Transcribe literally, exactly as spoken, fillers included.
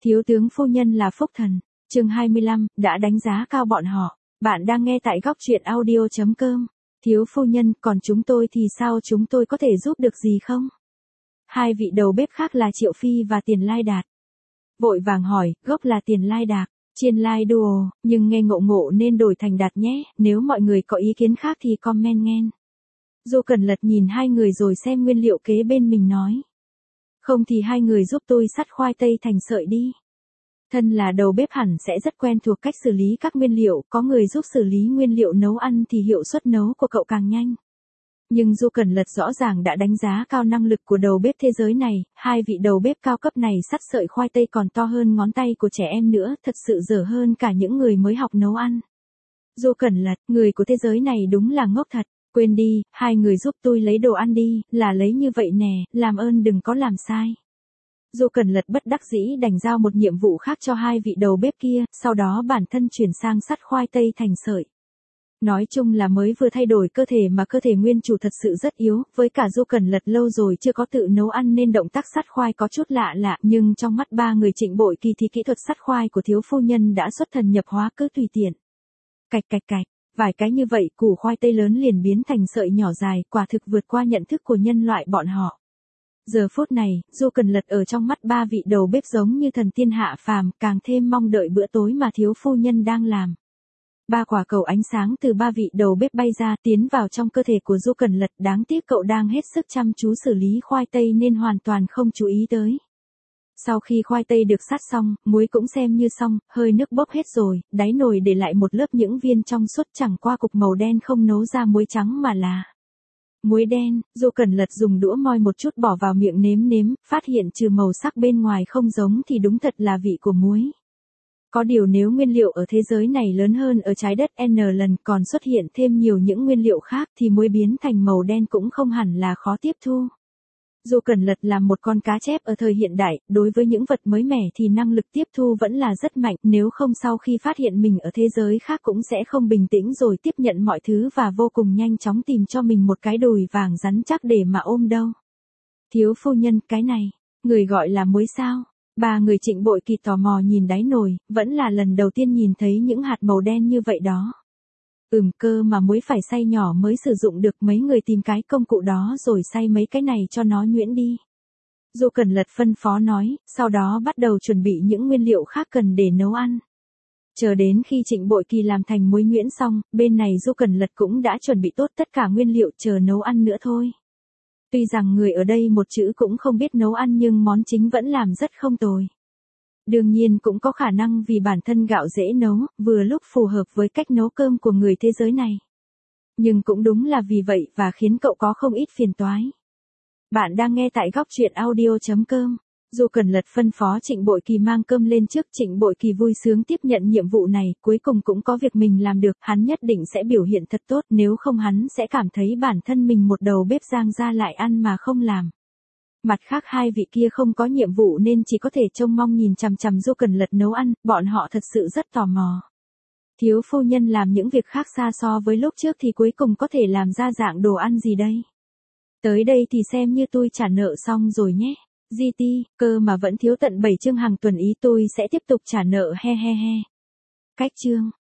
Thiếu tướng phu nhân là phúc thần, chương hai mươi lăm, đã đánh giá cao bọn họ. Bạn đang nghe tại góc truyện audio chấm com. Thiếu phu nhân, còn chúng tôi thì sao, chúng tôi có thể giúp được gì không? Hai vị đầu bếp khác là Triệu Phi và Tiền Lai Đạt vội vàng hỏi, gốc là Tiền Lai Đạt, Chiên Lai Duo, nhưng nghe ngộ ngộ nên đổi thành Đạt nhé, nếu mọi người có ý kiến khác thì comment nghe. Du Cẩn Lật nhìn hai người rồi xem nguyên liệu kế bên mình nói. Không thì hai người giúp tôi sắt khoai tây thành sợi đi. Thân là đầu bếp hẳn sẽ rất quen thuộc cách xử lý các nguyên liệu, có người giúp xử lý nguyên liệu nấu ăn thì hiệu suất nấu của cậu càng nhanh. Nhưng Du Cẩn Lật rõ ràng đã đánh giá cao năng lực của đầu bếp thế giới này, hai vị đầu bếp cao cấp này sắt sợi khoai tây còn to hơn ngón tay của trẻ em nữa, thật sự dở hơn cả những người mới học nấu ăn. Du Cẩn Lật, người của thế giới này đúng là ngốc thật. Quên đi, hai người giúp tôi lấy đồ ăn đi, là lấy như vậy nè, làm ơn đừng có làm sai. Du Cẩn Lật bất đắc dĩ đành giao một nhiệm vụ khác cho hai vị đầu bếp kia, sau đó bản thân chuyển sang sắt khoai tây thành sợi. Nói chung là mới vừa thay đổi cơ thể mà cơ thể nguyên chủ thật sự rất yếu, với cả Du Cẩn Lật lâu rồi chưa có tự nấu ăn nên động tác sắt khoai có chút lạ lạ, nhưng trong mắt ba người Trịnh Bội Kỳ thì kỹ thuật sắt khoai của thiếu phu nhân đã xuất thần nhập hóa, cứ tùy tiện. Cạch cạch cạch. Vài cái như vậy củ khoai tây lớn liền biến thành sợi nhỏ dài, quả thực vượt qua nhận thức của nhân loại bọn họ. Giờ phút này, Du Cẩn Lật ở trong mắt ba vị đầu bếp giống như thần tiên hạ phàm, càng thêm mong đợi bữa tối mà thiếu phu nhân đang làm. Ba quả cầu ánh sáng từ ba vị đầu bếp bay ra, tiến vào trong cơ thể của Du Cẩn Lật, đáng tiếc cậu đang hết sức chăm chú xử lý khoai tây nên hoàn toàn không chú ý tới. Sau khi khoai tây được sát xong, muối cũng xem như xong, hơi nước bốc hết rồi, đáy nồi để lại một lớp những viên trong suốt, chẳng qua cục màu đen không nấu ra muối trắng mà là muối đen. Du Cẩn Lật dùng đũa moi một chút bỏ vào miệng nếm nếm, phát hiện trừ màu sắc bên ngoài không giống thì đúng thật là vị của muối. Có điều nếu nguyên liệu ở thế giới này lớn hơn ở trái đất N lần, còn xuất hiện thêm nhiều những nguyên liệu khác thì muối biến thành màu đen cũng không hẳn là khó tiếp thu. Du Cẩn Lật là một con cá chép ở thời hiện đại, đối với những vật mới mẻ thì năng lực tiếp thu vẫn là rất mạnh, nếu không sau khi phát hiện mình ở thế giới khác cũng sẽ không bình tĩnh rồi tiếp nhận mọi thứ và vô cùng nhanh chóng tìm cho mình một cái đùi vàng rắn chắc để mà ôm đâu. Thiếu phu nhân, cái này, người gọi là muối sao? Ba người Trịnh Bội Kỳ tò mò nhìn đáy nồi, vẫn là lần đầu tiên nhìn thấy những hạt màu đen như vậy đó. Ừm, cơ mà muối phải xay nhỏ mới sử dụng được, mấy người tìm cái công cụ đó rồi xay mấy cái này cho nó nhuyễn đi. Du Cẩn Lật phân phó nói, sau đó bắt đầu chuẩn bị những nguyên liệu khác cần để nấu ăn. Chờ đến khi Trịnh Bội Kỳ làm thành muối nhuyễn xong, bên này Du Cẩn Lật cũng đã chuẩn bị tốt tất cả nguyên liệu chờ nấu ăn nữa thôi. Tuy rằng người ở đây một chữ cũng không biết nấu ăn nhưng món chính vẫn làm rất không tồi. Đương nhiên cũng có khả năng vì bản thân gạo dễ nấu, vừa lúc phù hợp với cách nấu cơm của người thế giới này. Nhưng cũng đúng là vì vậy và khiến cậu có không ít phiền toái. Bạn đang nghe tại góc truyện audio chấm com. Du Cẩn Lật phân phó Trịnh Bội Kỳ mang cơm lên trước, Trịnh Bội Kỳ vui sướng tiếp nhận nhiệm vụ này, cuối cùng cũng có việc mình làm được, hắn nhất định sẽ biểu hiện thật tốt, nếu không hắn sẽ cảm thấy bản thân mình một đầu bếp giang ra lại ăn mà không làm. Mặt khác hai vị kia không có nhiệm vụ nên chỉ có thể trông mong nhìn chằm chằm Du Cẩn Lật nấu ăn, bọn họ thật sự rất tò mò. Thiếu phu nhân làm những việc khác xa so với lúc trước thì cuối cùng có thể làm ra dạng đồ ăn gì đây? Tới đây thì xem như tôi trả nợ xong rồi nhé. giê tê, cơ mà vẫn thiếu tận bảy chương hàng tuần, ý tôi sẽ tiếp tục trả nợ he he he. Cách chương.